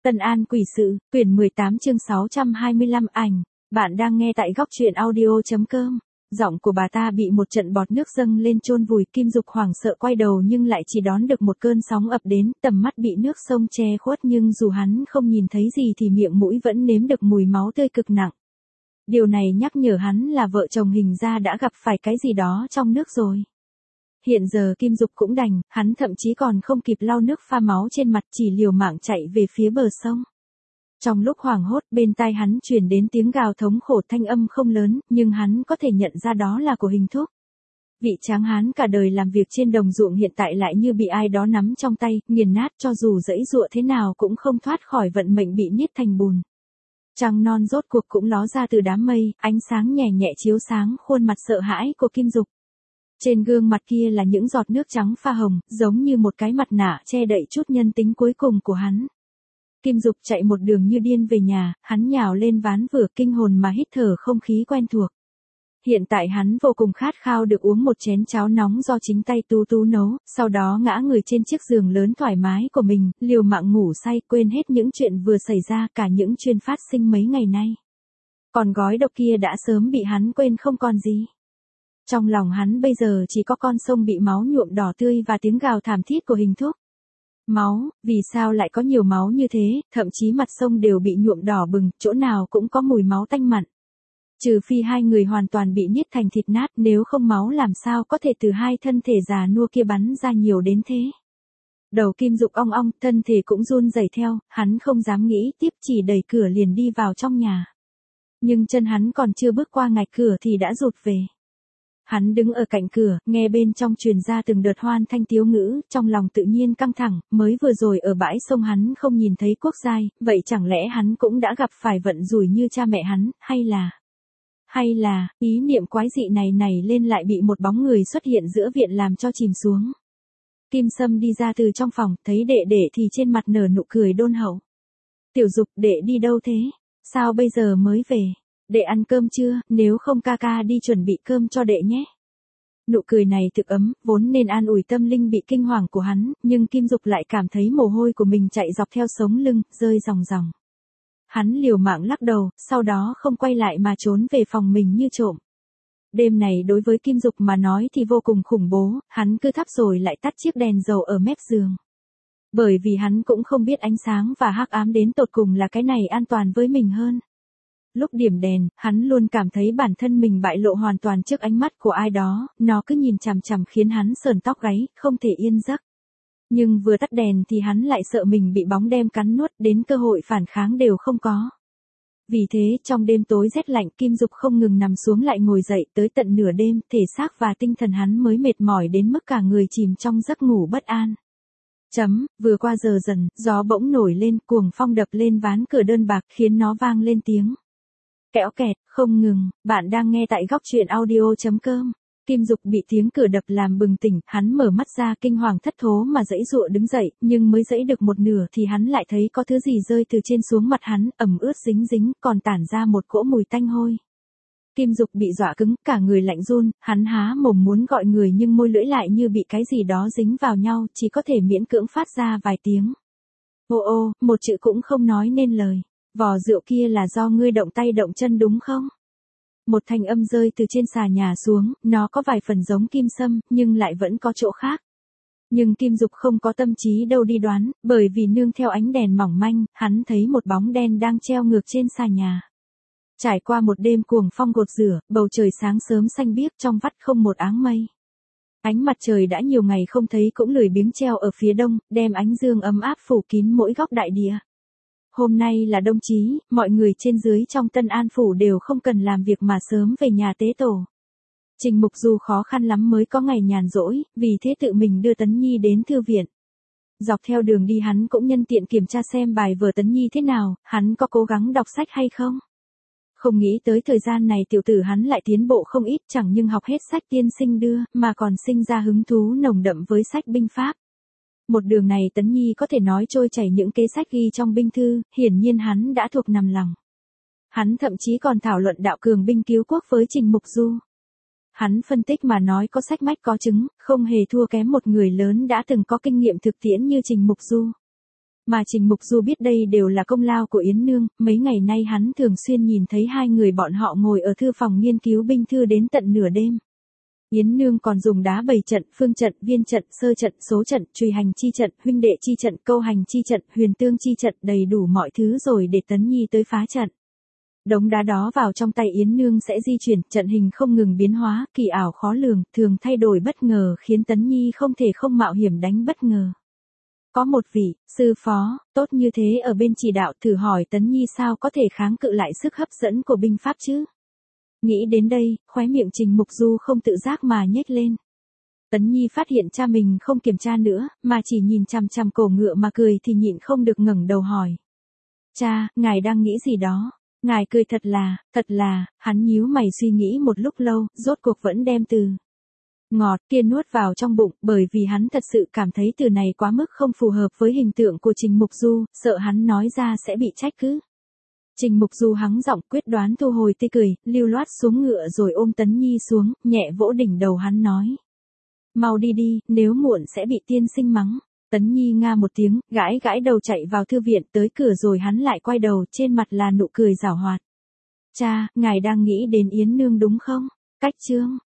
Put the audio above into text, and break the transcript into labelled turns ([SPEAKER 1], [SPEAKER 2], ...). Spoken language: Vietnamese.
[SPEAKER 1] Tân An Quỷ Sự, quyển 18 chương 625 ảnh. Bạn đang nghe tại góc truyện audio.com. Giọng của bà ta bị một trận bọt nước dâng lên chôn vùi. Kim Dục hoảng sợ quay đầu nhưng lại chỉ đón được một cơn sóng ập đến, tầm mắt bị nước sông che khuất nhưng dù hắn không nhìn thấy gì thì miệng mũi vẫn nếm được mùi máu tươi cực nặng. Điều này nhắc nhở hắn là vợ chồng hình ra đã gặp phải cái gì đó trong nước rồi. Hiện giờ Kim Dục cũng đành, hắn thậm chí còn không kịp lau nước pha máu trên mặt chỉ liều mạng chạy về phía bờ sông. Trong lúc hoảng hốt bên tai hắn truyền đến tiếng gào thống khổ, thanh âm không lớn, nhưng hắn có thể nhận ra đó là của Hình Thúc. Vị tráng hán cả đời làm việc trên đồng ruộng hiện tại lại như bị ai đó nắm trong tay, nghiền nát, cho dù giãy giụa thế nào cũng không thoát khỏi vận mệnh bị niết thành bùn. Trăng non rốt cuộc cũng ló ra từ đám mây, ánh sáng nhẹ nhẹ chiếu sáng khuôn mặt sợ hãi của Kim Dục. Trên gương mặt kia là những giọt nước trắng pha hồng, giống như một cái mặt nạ che đậy chút nhân tính cuối cùng của hắn. Kim Dục chạy một đường như điên về nhà, hắn nhào lên ván vừa kinh hồn mà hít thở không khí quen thuộc. Hiện tại hắn vô cùng khát khao được uống một chén cháo nóng do chính tay Tú nấu, sau đó ngã người trên chiếc giường lớn thoải mái của mình, liều mạng ngủ say, quên hết những chuyện vừa xảy ra, cả những chuyện phát sinh mấy ngày nay. Còn gói độc kia đã sớm bị hắn quên không còn gì. Trong lòng hắn bây giờ chỉ có con sông bị máu nhuộm đỏ tươi và tiếng gào thảm thiết của Hình Thúc. Máu, vì sao lại có nhiều máu như thế, thậm chí mặt sông đều bị nhuộm đỏ bừng, chỗ nào cũng có mùi máu tanh mặn. Trừ phi hai người hoàn toàn bị niết thành thịt nát, nếu không máu làm sao có thể từ hai thân thể già nua kia bắn ra nhiều đến thế. Đầu Kim Dục ong ong, thân thể cũng run rẩy theo, hắn không dám nghĩ tiếp, chỉ đẩy cửa liền đi vào trong nhà. Nhưng chân hắn còn chưa bước qua ngạch cửa thì đã rụt về. Hắn đứng ở cạnh cửa, nghe bên trong truyền ra từng đợt hoan thanh tiếu ngữ, trong lòng tự nhiên căng thẳng, mới vừa rồi ở bãi sông hắn không nhìn thấy Quốc Giai, vậy chẳng lẽ hắn cũng đã gặp phải vận rủi như cha mẹ hắn, hay là, ý niệm quái dị này nảy lên lại bị một bóng người xuất hiện giữa viện làm cho chìm xuống. Kim Sâm đi ra từ trong phòng, thấy đệ thì trên mặt nở nụ cười đôn hậu. Tiểu Dục, đệ đi đâu thế? Sao bây giờ mới về? Đệ ăn cơm chưa, nếu không ca ca đi chuẩn bị cơm cho đệ nhé. Nụ cười này thực ấm, vốn nên an ủi tâm linh bị kinh hoàng của hắn, nhưng Kim Dục lại cảm thấy mồ hôi của mình chạy dọc theo sống lưng, rơi ròng ròng. Hắn liều mạng lắc đầu, sau đó không quay lại mà trốn về phòng mình như trộm. Đêm này đối với Kim Dục mà nói thì vô cùng khủng bố, hắn cứ thắp rồi lại tắt chiếc đèn dầu ở mép giường. Bởi vì hắn cũng không biết ánh sáng và hắc ám đến tột cùng là cái này an toàn với mình hơn. Lúc điểm đèn, hắn luôn cảm thấy bản thân mình bại lộ hoàn toàn trước ánh mắt của ai đó, nó cứ nhìn chằm chằm khiến hắn sờn tóc gáy, không thể yên giấc. Nhưng vừa tắt đèn thì hắn lại sợ mình bị bóng đêm cắn nuốt, đến cơ hội phản kháng đều không có. Vì thế, trong đêm tối rét lạnh, Kim Dục không ngừng nằm xuống lại ngồi dậy, tới tận nửa đêm, thể xác và tinh thần hắn mới mệt mỏi đến mức cả người chìm trong giấc ngủ bất an. Vừa qua giờ dần, gió bỗng nổi lên, cuồng phong đập lên ván cửa đơn bạc, khiến nó vang lên tiếng kẽo kẹt, không ngừng. Bạn đang nghe tại góc truyện audio.com. Kim Dục bị tiếng cửa đập làm bừng tỉnh, hắn mở mắt ra kinh hoàng thất thố mà giãy giụa đứng dậy, nhưng mới giãy được một nửa thì hắn lại thấy có thứ gì rơi từ trên xuống mặt hắn, ẩm ướt dính dính, còn tản ra một cỗ mùi tanh hôi. Kim Dục bị dọa cứng, cả người lạnh run, hắn há mồm muốn gọi người nhưng môi lưỡi lại như bị cái gì đó dính vào nhau, chỉ có thể miễn cưỡng phát ra vài tiếng. Ô, một chữ cũng không nói nên lời. Vò rượu kia là do ngươi động tay động chân đúng không? Một thanh âm rơi từ trên xà nhà xuống, nó có vài phần giống Kim Sâm, nhưng lại vẫn có chỗ khác. Nhưng Kim Dục không có tâm trí đâu đi đoán, bởi vì nương theo ánh đèn mỏng manh, hắn thấy một bóng đen đang treo ngược trên xà nhà. Trải qua một đêm cuồng phong gột rửa, bầu trời sáng sớm xanh biếc trong vắt không một áng mây. Ánh mặt trời đã nhiều ngày không thấy cũng lười biếng treo ở phía đông, đem ánh dương ấm áp phủ kín mỗi góc đại địa. Hôm nay là đông chí, mọi người trên dưới trong Tân An Phủ đều không cần làm việc mà sớm về nhà tế tổ. Trình Mục Du khó khăn lắm mới có ngày nhàn rỗi, vì thế tự mình đưa Tấn Nhi đến thư viện. Dọc theo đường đi hắn cũng nhân tiện kiểm tra xem bài vở Tấn Nhi thế nào, hắn có cố gắng đọc sách hay không. Không nghĩ tới thời gian này tiểu tử hắn lại tiến bộ không ít, chẳng nhưng học hết sách tiên sinh đưa, mà còn sinh ra hứng thú nồng đậm với sách binh pháp. Một đường này Tấn Nhi có thể nói trôi chảy những kế sách ghi trong binh thư, hiển nhiên hắn đã thuộc nằm lòng. Hắn thậm chí còn thảo luận đạo cường binh cứu quốc với Trình Mục Du. Hắn phân tích mà nói có sách mách có chứng, không hề thua kém một người lớn đã từng có kinh nghiệm thực tiễn như Trình Mục Du. Mà Trình Mục Du biết đây đều là công lao của Yến Nương, mấy ngày nay hắn thường xuyên nhìn thấy hai người bọn họ ngồi ở thư phòng nghiên cứu binh thư đến tận nửa đêm. Yến Nương còn dùng đá bày trận, phương trận, viên trận, sơ trận, số trận, trùy hành chi trận, huynh đệ chi trận, câu hành chi trận, huyền tương chi trận, đầy đủ mọi thứ rồi để Tấn Nhi tới phá trận. Đống đá đó vào trong tay Yến Nương sẽ di chuyển, trận hình không ngừng biến hóa, kỳ ảo khó lường, thường thay đổi bất ngờ khiến Tấn Nhi không thể không mạo hiểm đánh bất ngờ. Có một vị, sư phó, tốt như thế ở bên chỉ đạo, thử hỏi Tấn Nhi sao có thể kháng cự lại sức hấp dẫn của binh pháp chứ? Nghĩ đến đây, khóe miệng Trình Mục Du không tự giác mà nhếch lên. Tấn Nhi phát hiện cha mình không kiểm tra nữa, mà chỉ nhìn chằm chằm cổ ngựa mà cười thì nhịn không được ngẩng đầu hỏi. Cha, ngài đang nghĩ gì đó? Ngài cười thật là, hắn nhíu mày suy nghĩ một lúc lâu, rốt cuộc vẫn đem từ ngọt kia nuốt vào trong bụng, bởi vì hắn thật sự cảm thấy từ này quá mức không phù hợp với hình tượng của Trình Mục Du, sợ hắn nói ra sẽ bị trách cứ. Trình Mục Du hắng giọng quyết đoán thu hồi tươi cười, lưu loát xuống ngựa rồi ôm Tấn Nhi xuống, nhẹ vỗ đỉnh đầu hắn nói. Mau đi đi, nếu muộn sẽ bị tiên sinh mắng. Tấn Nhi nga một tiếng, gãi gãi đầu chạy vào thư viện, tới cửa rồi hắn lại quay đầu, trên mặt là nụ cười giảo hoạt. Cha, ngài đang nghĩ đến Yến Nương đúng không? Cách chương